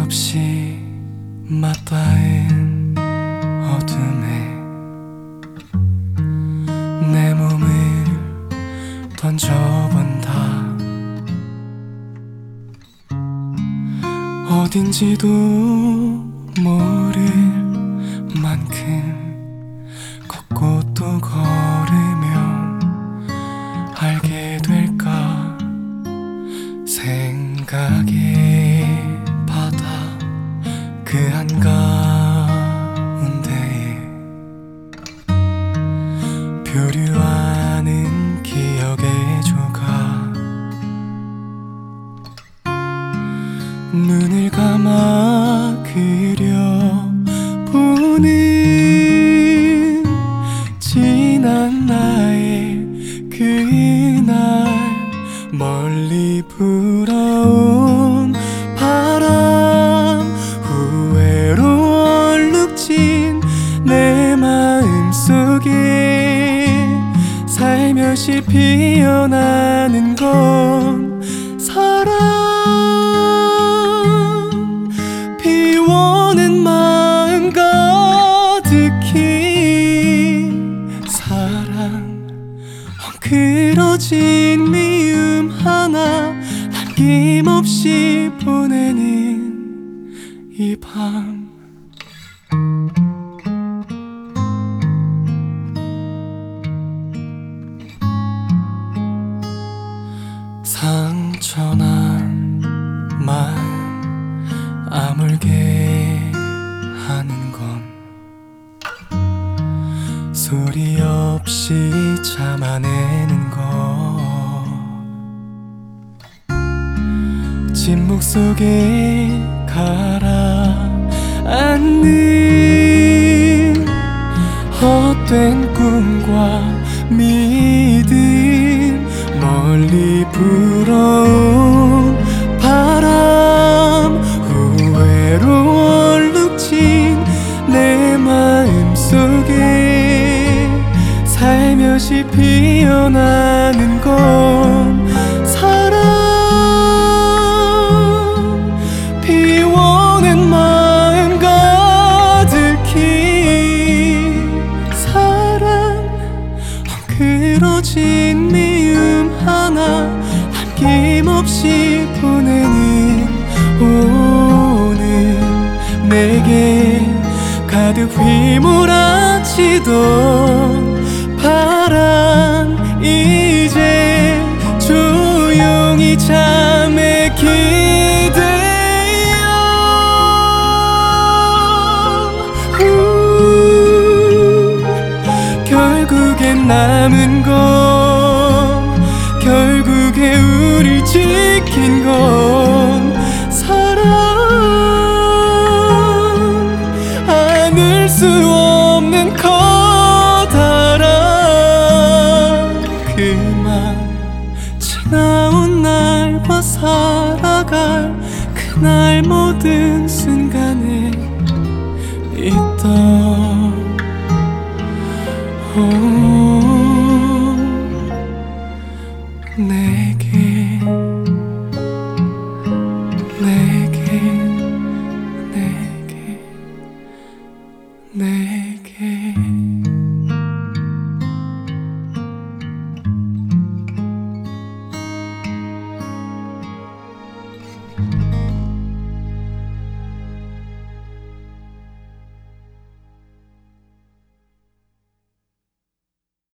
없이 맞닿은 어둠에 내 몸을 던져본다. 어딘지도 모를 만큼 걷고 또 걸으면 알게 될까. 생각의 바다 그 한가운데에 표류하는 기억의 조각. 눈을 감아 그려보는 지난 나의 그날, 멀리 불어온 바람, 후회로 얼룩진 내 마음속에 살며시 피어나는 건 사랑. 비워낸 마음 가득히 사랑. 엉클어진 미움 하나 남김없이 보내는 이 밤. 상처난 마음 아물게 하는 건 소리 없이 참아내는 것. 침묵 속에 가라앉는 헛된 꿈과 믿음, 멀리 불어온 바람, 후회로 얼룩진 내 마음속에 살며시 피어나는 건 사랑. 비워낸 마음 가득히 사랑. 엉클어진 미움 하나 남김없이 보내는 오늘, 내게 가득 휘몰아치던 바람 이제 조용히 잠에 기대어 결국엔 남은 건, 결국에 우릴 지킨 건 사랑. 안을 수 없는 커다란 그만, 지나온 날과 살아갈 그날 모든 순간에 있던 내게 내게 내게 내게